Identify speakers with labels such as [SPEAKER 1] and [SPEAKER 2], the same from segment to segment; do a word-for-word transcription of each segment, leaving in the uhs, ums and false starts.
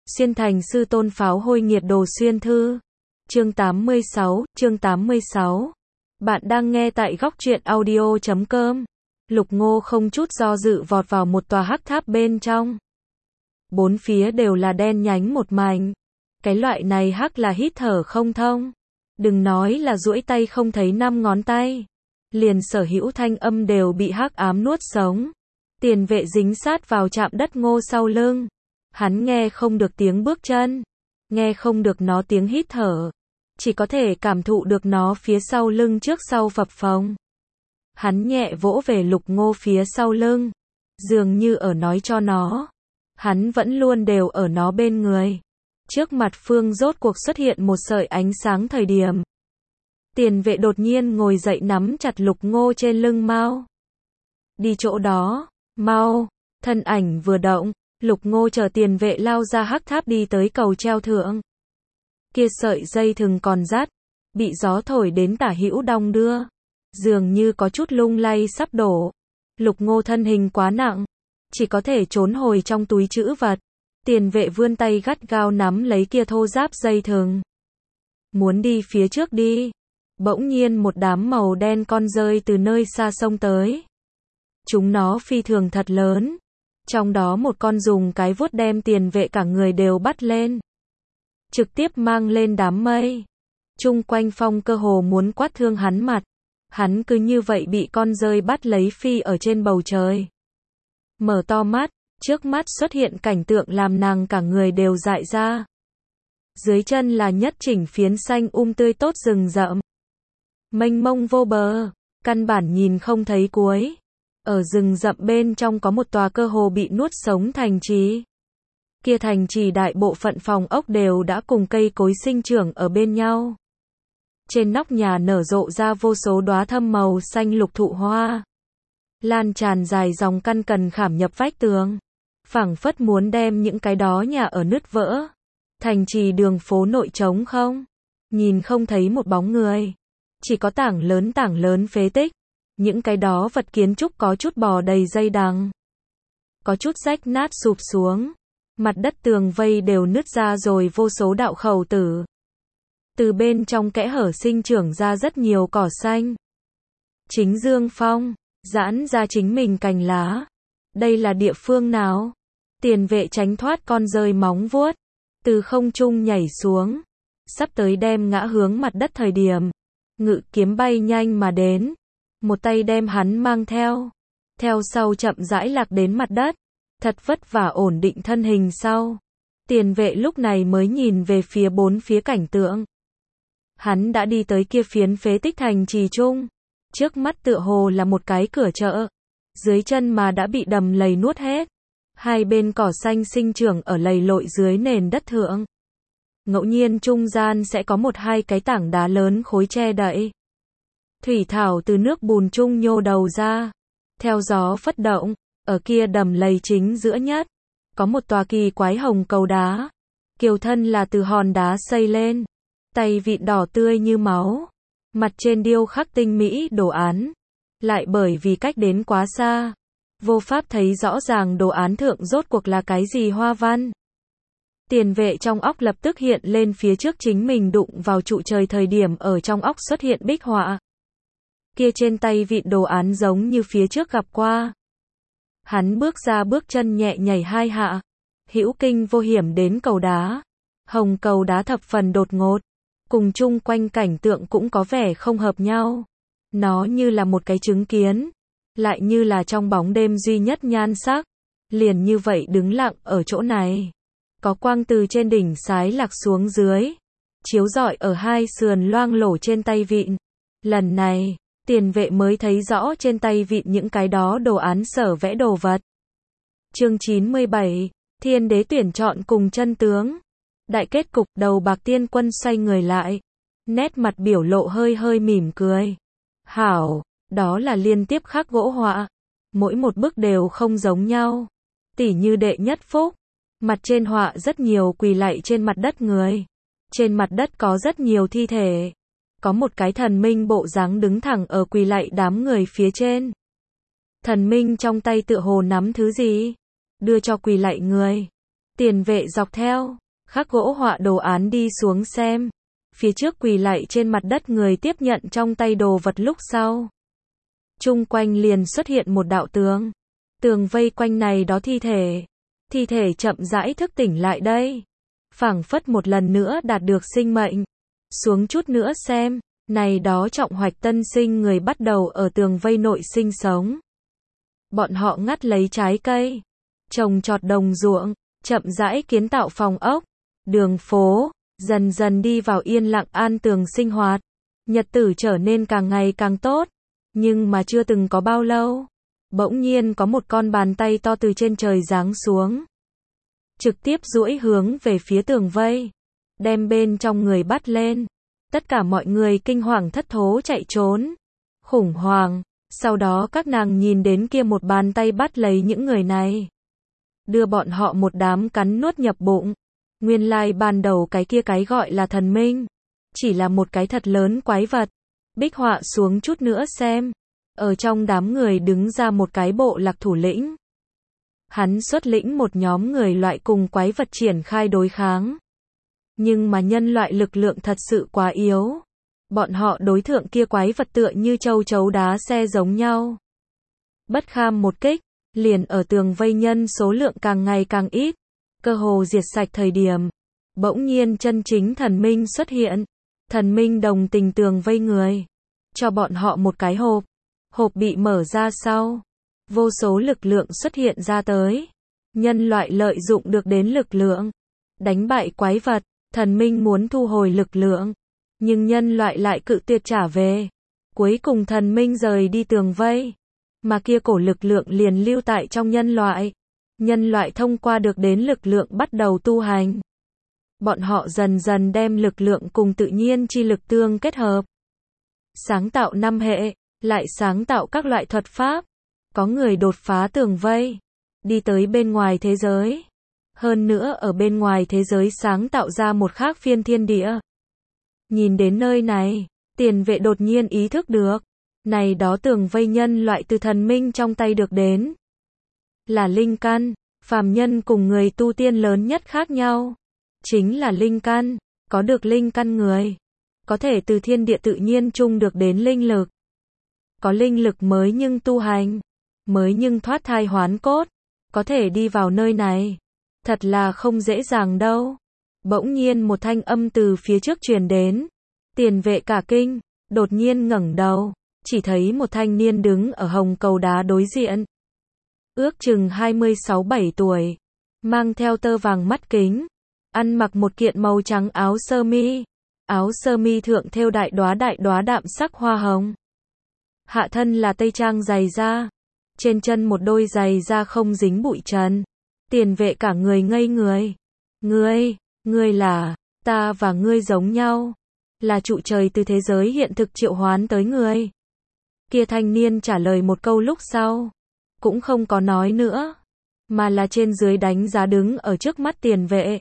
[SPEAKER 1] Xuyên thành sư tôn pháo hôi nghiệt đồ xuyên thư. Chương tám mươi sáu, chương tám mươi sáu. Bạn đang nghe tại góc truyện audio chấm com. Lục Ngô không chút do dự vọt vào một tòa hắc tháp bên trong. Bốn phía đều là đen nhánh một mảnh. Cái loại này hắc là hít thở không thông. Đừng nói là duỗi tay không thấy năm ngón tay. Liền sở hữu thanh âm đều bị hắc ám nuốt sống. Tiền vệ dính sát vào chạm đất Ngô sau lưng. Hắn nghe không được tiếng bước chân. Nghe không được nó tiếng hít thở. Chỉ có thể cảm thụ được nó phía sau lưng trước sau phập phồng. Hắn nhẹ vỗ về Lục Ngô phía sau lưng. Dường như ở nói cho nó. Hắn vẫn luôn đều ở nó bên người. Trước mặt Phương rốt cuộc xuất hiện một sợi ánh sáng thời điểm. Tiền vệ đột nhiên ngồi dậy nắm chặt Lục Ngô trên lưng mau. Đi chỗ đó, mau. Thân ảnh vừa động, Lục Ngô chờ tiền vệ lao ra hắc tháp đi tới cầu treo thượng. Kia sợi dây thừng còn dắt, bị gió thổi đến tả hữu đong đưa. Dường như có chút lung lay sắp đổ. Lục Ngô thân hình quá nặng, chỉ có thể trốn hồi trong túi trữ vật. Tiền vệ vươn tay gắt gao nắm lấy kia thô ráp dây thừng. Muốn đi phía trước đi. Bỗng nhiên một đám màu đen con rơi từ nơi xa sông tới. Chúng nó phi thường thật lớn. Trong đó một con dùng cái vuốt đem tiền vệ cả người đều bắt lên. Trực tiếp mang lên đám mây. Chung quanh phong cơ hồ muốn quát thương hắn mặt. Hắn cứ như vậy bị con rơi bắt lấy phi ở trên bầu trời. Mở to mắt, trước mắt xuất hiện cảnh tượng làm nàng cả người đều dại ra. Dưới chân là nhất chỉnh phiến xanh um tươi tốt rừng rậm. Mênh mông vô bờ, căn bản nhìn không thấy cuối. Ở rừng rậm bên trong có một tòa cơ hồ bị nuốt sống thành trì. Kia thành trì đại bộ phận phòng ốc đều đã cùng cây cối sinh trưởng ở bên nhau. Trên nóc nhà nở rộ ra vô số đóa thâm màu xanh lục thụ hoa. Lan tràn dài dòng căn cần khảm nhập vách tường. Phảng phất muốn đem những cái đó nhà ở nứt vỡ. Thành trì đường phố nội trống không. Nhìn không thấy một bóng người. Chỉ có tảng lớn tảng lớn phế tích. Những cái đó vật kiến trúc có chút bò đầy dây đằng. Có chút rách nát sụp xuống. Mặt đất tường vây đều nứt ra rồi vô số đạo khẩu tử. Từ bên trong kẽ hở sinh trưởng ra rất nhiều cỏ xanh. Chính dương phong, giãn ra chính mình cành lá. Đây là địa phương nào? Tiền vệ tránh thoát con rơi móng vuốt. Từ không trung nhảy xuống. Sắp tới đem ngã hướng mặt đất thời điểm. Ngự kiếm bay nhanh mà đến. Một tay đem hắn mang theo. Theo sau chậm rãi lạc đến mặt đất. Thật vất vả ổn định thân hình sau. Tiền vệ lúc này mới nhìn về phía bốn phía cảnh tượng. Hắn đã đi tới kia phiến phế tích thành trì trung. Trước mắt tựa hồ là một cái cửa chợ. Dưới chân mà đã bị đầm lầy nuốt hết. Hai bên cỏ xanh sinh trưởng ở lầy lội dưới nền đất thượng. Ngẫu nhiên trung gian sẽ có một hai cái tảng đá lớn khối che đậy. Thủy thảo từ nước bùn trung nhô đầu ra. Theo gió phất động, ở kia đầm lầy chính giữa nhất. Có một tòa kỳ quái hồng cầu đá. Kiều thân là từ hòn đá xây lên. Tay vịn đỏ tươi như máu. Mặt trên điêu khắc tinh mỹ đồ án. Lại bởi vì cách đến quá xa. Vô pháp thấy rõ ràng đồ án thượng rốt cuộc là cái gì hoa văn. Tiền vệ trong óc lập tức hiện lên phía trước chính mình đụng vào trụ trời thời điểm ở trong óc xuất hiện bích họa. Kia trên tay vịn đồ án giống như phía trước gặp qua. Hắn bước ra bước chân nhẹ nhảy hai hạ. Hữu kinh vô hiểm đến cầu đá. Hồng cầu đá thập phần đột ngột. Cùng chung quanh cảnh tượng cũng có vẻ không hợp nhau. Nó như là một cái chứng kiến. Lại như là trong bóng đêm duy nhất nhan sắc. Liền như vậy đứng lặng ở chỗ này. Có quang từ trên đỉnh sái lạc xuống dưới. Chiếu rọi ở hai sườn loang lổ trên tay vịn. Lần này, tiền vệ mới thấy rõ trên tay vịn những cái đó đồ án sở vẽ đồ vật. Chương chín mươi bảy, Thiên đế tuyển chọn cùng chân tướng. Đại kết cục đầu bạc tiên quân xoay người lại. Nét mặt biểu lộ hơi hơi mỉm cười. Hảo, đó là liên tiếp khắc gỗ họa. Mỗi một bức đều không giống nhau. Tỉ như đệ nhất phúc. Mặt trên họa rất nhiều quỳ lạy trên mặt đất người. Trên mặt đất có rất nhiều thi thể. Có một cái thần minh bộ dáng đứng thẳng ở quỳ lạy đám người phía trên. Thần minh trong tay tựa hồ nắm thứ gì. Đưa cho quỳ lạy người. Tiền vệ dọc theo khắc gỗ họa đồ án đi xuống xem. Phía trước quỳ lạy trên mặt đất người tiếp nhận trong tay đồ vật lúc sau. Chung quanh liền xuất hiện một đạo tường. Tường vây quanh này đó thi thể. Thi thể chậm rãi thức tỉnh lại đây. Phảng phất một lần nữa đạt được sinh mệnh. Xuống chút nữa xem. Này đó trọng hoạch tân sinh người bắt đầu ở tường vây nội sinh sống. Bọn họ ngắt lấy trái cây. Trồng trọt đồng ruộng. Chậm rãi kiến tạo phòng ốc. Đường phố. Dần dần đi vào yên lặng an tường sinh hoạt. Nhật tử trở nên càng ngày càng tốt. Nhưng mà chưa từng có bao lâu. Bỗng nhiên có một con bàn tay to từ trên trời giáng xuống. Trực tiếp duỗi hướng về phía tường vây. Đem bên trong người bắt lên. Tất cả mọi người kinh hoàng thất thố chạy trốn. Khủng hoảng. Sau đó các nàng nhìn đến kia một bàn tay bắt lấy những người này. Đưa bọn họ một đám cắn nuốt nhập bụng. Nguyên lai ban đầu cái kia cái gọi là thần minh. Chỉ là một cái thật lớn quái vật. Bích họa xuống chút nữa xem. Ở trong đám người đứng ra một cái bộ lạc thủ lĩnh. Hắn xuất lĩnh một nhóm người loại cùng quái vật triển khai đối kháng. Nhưng mà nhân loại lực lượng thật sự quá yếu. Bọn họ đối thượng kia quái vật tựa như châu chấu đá xe giống nhau. Bất kham một kích, liền ở tường vây nhân số lượng càng ngày càng ít. Cơ hồ diệt sạch thời điểm. Bỗng nhiên chân chính thần minh xuất hiện. Thần minh đồng tình tường vây người. Cho bọn họ một cái hộp. Hộp bị mở ra sau. Vô số lực lượng xuất hiện ra tới. Nhân loại lợi dụng được đến lực lượng. Đánh bại quái vật. Thần minh muốn thu hồi lực lượng. Nhưng nhân loại lại cự tuyệt trả về. Cuối cùng thần minh rời đi tường vây. Mà kia cổ lực lượng liền lưu tại trong nhân loại. Nhân loại thông qua được đến lực lượng bắt đầu tu hành. Bọn họ dần dần đem lực lượng cùng tự nhiên chi lực tương kết hợp. Sáng tạo năm hệ, lại sáng tạo các loại thuật pháp. Có người đột phá tường vây, đi tới bên ngoài thế giới. Hơn nữa ở bên ngoài thế giới sáng tạo ra một khác phiên thiên địa. Nhìn đến nơi này, tiền vệ đột nhiên ý thức được. Này đó tường vây nhân loại từ thần minh trong tay được đến. Là linh căn, phàm nhân cùng người tu tiên lớn nhất khác nhau. Chính là linh căn, có được linh căn người. Có thể từ thiên địa tự nhiên chung được đến linh lực. Có linh lực mới nhưng tu hành. Mới nhưng thoát thai hoán cốt. Có thể đi vào nơi này. Thật là không dễ dàng đâu. Bỗng nhiên một thanh âm từ phía trước truyền đến. Tiền vệ cả kinh, đột nhiên ngẩng đầu. Chỉ thấy một thanh niên đứng ở hồng cầu đá đối diện. Ước chừng hai mươi sáu bảy tuổi. Mang theo tơ vàng mắt kính. Ăn mặc một kiện màu trắng áo sơ mi. Áo sơ mi thượng thêu đại đóa đại đóa đạm sắc hoa hồng. Hạ thân là tây trang giày da. Trên chân một đôi giày da không dính bụi trần. Tiền vệ cả người ngây người. Ngươi, ngươi là, ta và ngươi giống nhau. Là trụ trời từ thế giới hiện thực triệu hoán tới ngươi. Kia thanh niên trả lời một câu lúc sau. Cũng không có nói nữa. Mà là trên dưới đánh giá đứng ở trước mắt tiền vệ.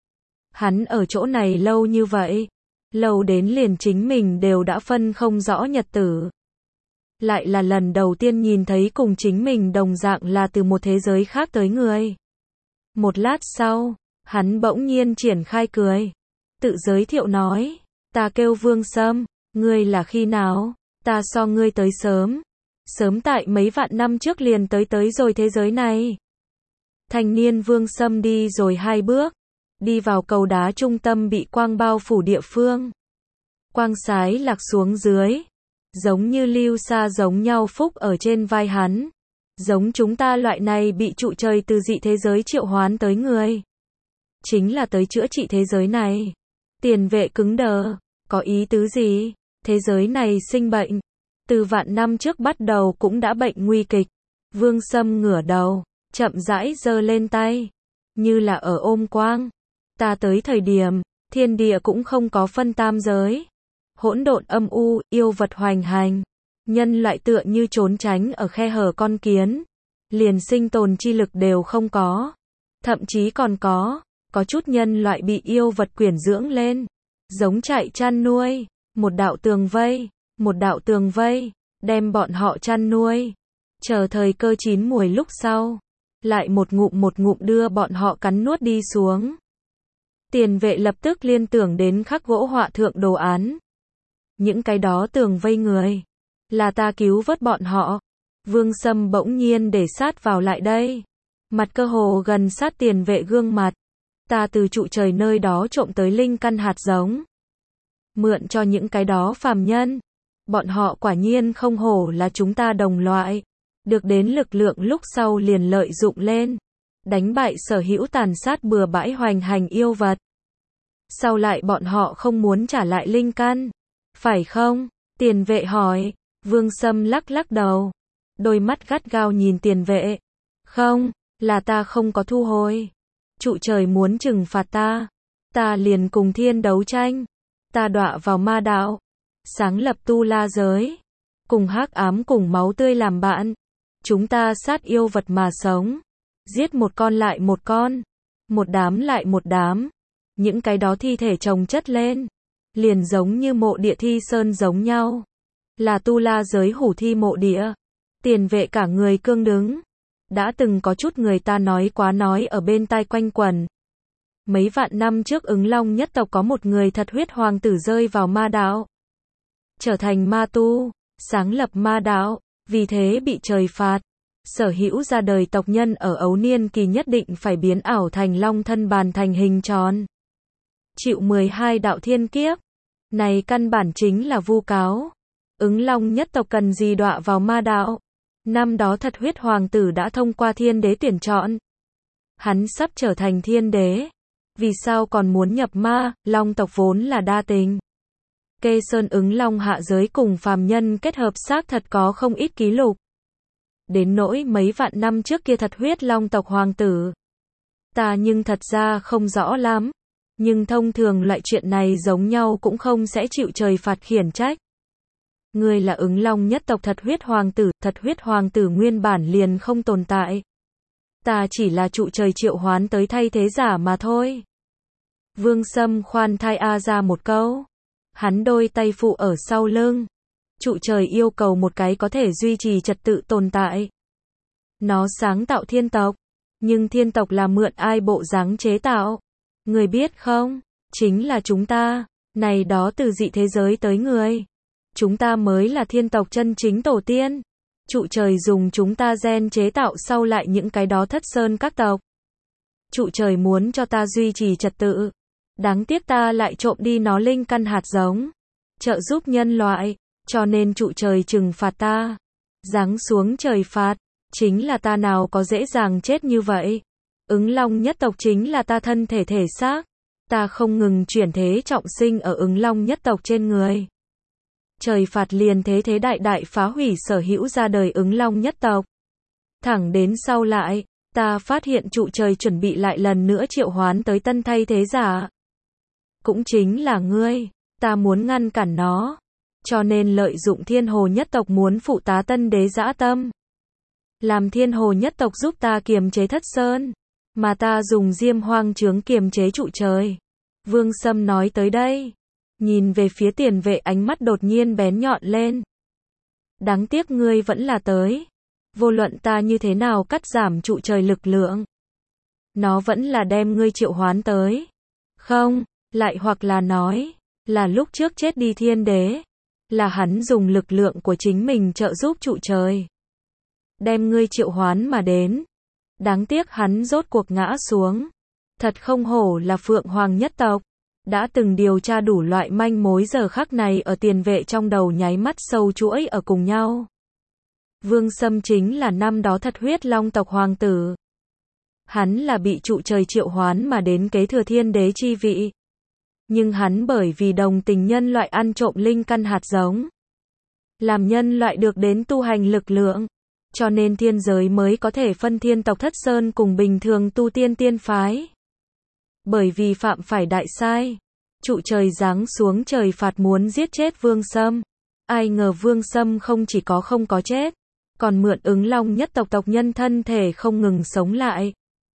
[SPEAKER 1] Hắn ở chỗ này lâu như vậy. Lâu đến liền chính mình đều đã phân không rõ nhật tử. Lại là lần đầu tiên nhìn thấy cùng chính mình đồng dạng là từ một thế giới khác tới người. Một lát sau, hắn bỗng nhiên triển khai cười. Tự giới thiệu nói, ta kêu Vương Sâm, ngươi là khi nào? Ta so ngươi tới sớm. Sớm tại mấy vạn năm trước liền tới tới rồi thế giới này. Thanh niên Vương Sâm đi rồi hai bước. Đi vào cầu đá trung tâm bị quang bao phủ địa phương. Quang sái lạc xuống dưới. Giống như lưu sa giống nhau phúc ở trên vai hắn. Giống chúng ta loại này bị trụ trời từ dị thế giới triệu hoán tới người. Chính là tới chữa trị thế giới này. Tiền vệ cứng đờ. Có ý tứ gì? Thế giới này sinh bệnh. Từ vạn năm trước bắt đầu cũng đã bệnh nguy kịch. Vương Sâm ngửa đầu. Chậm rãi giơ lên tay. Như là ở ôm quang. Ta tới thời điểm, thiên địa cũng không có phân tam giới. Hỗn độn âm u, yêu vật hoành hành. Nhân loại tựa như trốn tránh ở khe hở con kiến. Liền sinh tồn chi lực đều không có. Thậm chí còn có, có chút nhân loại bị yêu vật quyển dưỡng lên. Giống chạy chăn nuôi, một đạo tường vây, một đạo tường vây, đem bọn họ chăn nuôi. Chờ thời cơ chín muồi lúc sau. lại một ngụm một ngụm đưa bọn họ cắn nuốt đi xuống. Tiền vệ lập tức liên tưởng đến khắc gỗ họa thượng đồ án. Những cái đó tường vây người. Là ta cứu vớt bọn họ. Vương Sâm bỗng nhiên để sát vào lại đây. Mặt cơ hồ gần sát tiền vệ gương mặt. Ta từ trụ trời nơi đó trộm tới linh căn hạt giống. Mượn cho những cái đó phàm nhân. Bọn họ quả nhiên không hổ là chúng ta đồng loại. Được đến lực lượng lúc sau liền lợi dụng lên. Đánh bại sở hữu tàn sát bừa bãi hoành hành yêu vật. Sau lại bọn họ không muốn trả lại linh căn. Phải không? Tiền vệ hỏi. Vương Sâm lắc lắc đầu. Đôi mắt gắt gao nhìn tiền vệ. Không, là ta không có thu hồi. Trụ trời muốn trừng phạt ta. Ta liền cùng thiên đấu tranh. Ta đọa vào ma đạo. Sáng lập tu la giới. Cùng hắc ám cùng máu tươi làm bạn. Chúng ta sát yêu vật mà sống. Giết một con lại một con. Một đám lại một đám. Những cái đó thi thể chồng chất lên. Liền giống như mộ địa thi sơn giống nhau. Là tu la giới hủ thi mộ địa. Tiền vệ cả người cương đứng. Đã từng có chút người ta nói quá nói ở bên tai quanh quẩn. Mấy vạn năm trước Ứng Long nhất tộc có một người thật huyết hoàng tử rơi vào ma đạo. Trở thành ma tu. Sáng lập ma đạo. Vì thế bị trời phạt. Sở hữu ra đời tộc nhân ở ấu niên kỳ nhất định phải biến ảo thành long thân bàn thành hình tròn. Chịu mười hai đạo thiên kiếp. Này căn bản chính là vu cáo. Ứng Long nhất tộc cần gì đọa vào ma đạo. Năm đó thật huyết hoàng tử đã thông qua thiên đế tuyển chọn. Hắn sắp trở thành thiên đế. Vì sao còn muốn nhập ma, long tộc vốn là đa tình. Kê Sơn Ứng Long hạ giới cùng phàm nhân kết hợp xác thật có không ít ký lục. Đến nỗi mấy vạn năm trước kia thật huyết long tộc hoàng tử. Ta nhưng thật ra không rõ lắm. Nhưng thông thường loại chuyện này giống nhau cũng không sẽ chịu trời phạt khiển trách. Ngươi là Ứng Long nhất tộc thật huyết hoàng tử, thật huyết hoàng tử nguyên bản liền không tồn tại. Ta chỉ là trụ trời triệu hoán tới thay thế giả mà thôi. Vương Sâm khoan thai a ra một câu. Hắn đôi tay phụ ở sau lưng. Trụ trời yêu cầu một cái có thể duy trì trật tự tồn tại. Nó sáng tạo thiên tộc. Nhưng thiên tộc là mượn ai bộ dáng chế tạo. Người biết không? Chính là chúng ta. Này đó từ dị thế giới tới người. Chúng ta mới là thiên tộc chân chính tổ tiên. Trụ trời dùng chúng ta gen chế tạo sau lại những cái đó thất sơn các tộc. Trụ trời muốn cho ta duy trì trật tự. Đáng tiếc ta lại trộm đi nó linh căn hạt giống. Trợ giúp nhân loại. Cho nên trụ trời trừng phạt ta. Giáng xuống trời phạt. Chính là ta nào có dễ dàng chết như vậy. Ứng Long nhất tộc chính là ta thân thể thể xác. Ta không ngừng chuyển thế trọng sinh ở Ứng Long nhất tộc trên người. Trời phạt liền thế thế đại đại phá hủy sở hữu ra đời Ứng Long nhất tộc. Thẳng đến sau lại, ta phát hiện trụ trời chuẩn bị lại lần nữa triệu hoán tới tân thay thế giả. Cũng chính là ngươi, ta muốn ngăn cản nó. Cho nên lợi dụng thiên hồ nhất tộc muốn phụ tá tân đế dã tâm. Làm thiên hồ nhất tộc giúp ta kiềm chế thất sơn. Mà ta dùng diêm hoang chướng kiềm chế trụ trời. Vương Sâm nói tới đây. Nhìn về phía tiền vệ ánh mắt đột nhiên bén nhọn lên. Đáng tiếc ngươi vẫn là tới. Vô luận ta như thế nào cắt giảm trụ trời lực lượng. Nó vẫn là đem ngươi triệu hoán tới. Không, lại hoặc là nói. Là lúc trước chết đi thiên đế. Là hắn dùng lực lượng của chính mình trợ giúp trụ trời. Đem ngươi triệu hoán mà đến. Đáng tiếc hắn rốt cuộc ngã xuống. Thật không hổ là Phượng Hoàng nhất tộc. Đã từng điều tra đủ loại manh mối giờ khắc này ở tiền vệ trong đầu nháy mắt sâu chuỗi ở cùng nhau. Vương Sâm chính là năm đó thật huyết long tộc hoàng tử. Hắn là bị trụ trời triệu hoán mà đến kế thừa thiên đế chi vị. Nhưng hắn bởi vì đồng tình nhân loại ăn trộm linh căn hạt giống. Làm nhân loại được đến tu hành lực lượng. Cho nên thiên giới mới có thể phân thiên tộc thất sơn cùng bình thường tu tiên tiên phái. Bởi vì phạm phải đại sai. Trụ trời giáng xuống trời phạt muốn giết chết Vương Sâm. Ai ngờ Vương Sâm không chỉ có không có chết. Còn mượn Ứng Long nhất tộc tộc nhân thân thể không ngừng sống lại.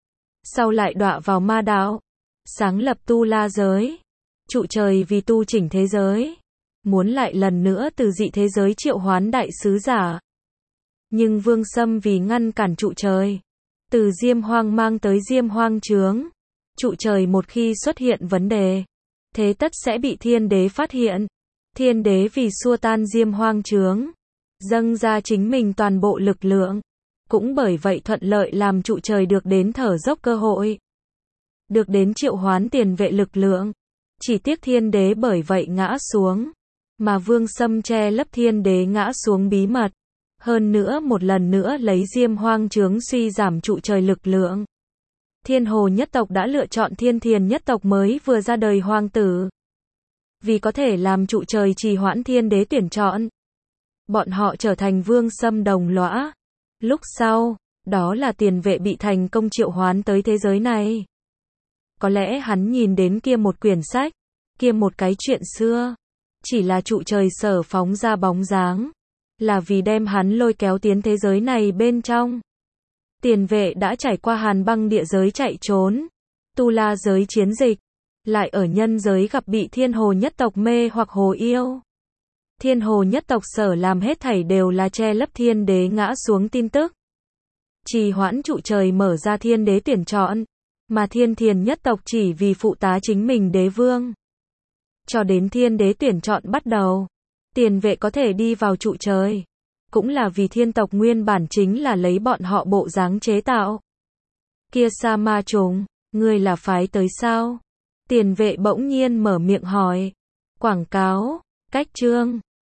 [SPEAKER 1] Sau lại đọa vào ma đạo. Sáng lập tu la giới. Trụ trời vì tu chỉnh thế giới. Muốn lại lần nữa từ dị thế giới triệu hoán đại sứ giả. Nhưng Vương Sâm vì ngăn cản trụ trời. Từ Diêm Hoang mang tới Diêm Hoang Trướng. Trụ trời một khi xuất hiện vấn đề, thế tất sẽ bị thiên đế phát hiện. Thiên đế vì xua tan Diêm Hoang Trướng, dâng ra chính mình toàn bộ lực lượng. Cũng bởi vậy thuận lợi làm trụ trời được đến thở dốc cơ hội. Được đến triệu hoán tiền vệ lực lượng. Chỉ tiếc thiên đế bởi vậy ngã xuống. Mà Vương Sâm che lấp thiên đế ngã xuống bí mật. Hơn nữa một lần nữa lấy Diêm Hoang Trướng suy giảm trụ trời lực lượng. Thiên Hồ nhất tộc đã lựa chọn Thiên Thiền nhất tộc mới vừa ra đời hoàng tử. Vì có thể làm trụ trời trì hoãn thiên đế tuyển chọn. Bọn họ trở thành Vương Sâm đồng lõa. Lúc sau, đó là tiền vệ bị thành công triệu hoán tới thế giới này. Có lẽ hắn nhìn đến kia một quyển sách, kia một cái chuyện xưa. Chỉ là trụ trời sở phóng ra bóng dáng. Là vì đem hắn lôi kéo tiến thế giới này bên trong. Tiền vệ đã trải qua hàn băng địa giới chạy trốn. Tu La giới chiến dịch. Lại ở nhân giới gặp bị Thiên Hồ nhất tộc mê hoặc hồ yêu. Thiên Hồ nhất tộc sở làm hết thảy đều là che lấp thiên đế ngã xuống tin tức. Trì hoãn trụ trời mở ra thiên đế tuyển chọn. Mà Thiên Thiền nhất tộc chỉ vì phụ tá chính mình đế vương. Cho đến thiên đế tuyển chọn bắt đầu. Tiền vệ có thể đi vào trụ trời. Cũng là vì thiên tộc nguyên bản chính là lấy bọn họ bộ dáng chế tạo. Kia sa ma trùng, ngươi là phái tới sao? Tiền vệ bỗng nhiên mở miệng hỏi. Quảng cáo, cách chương.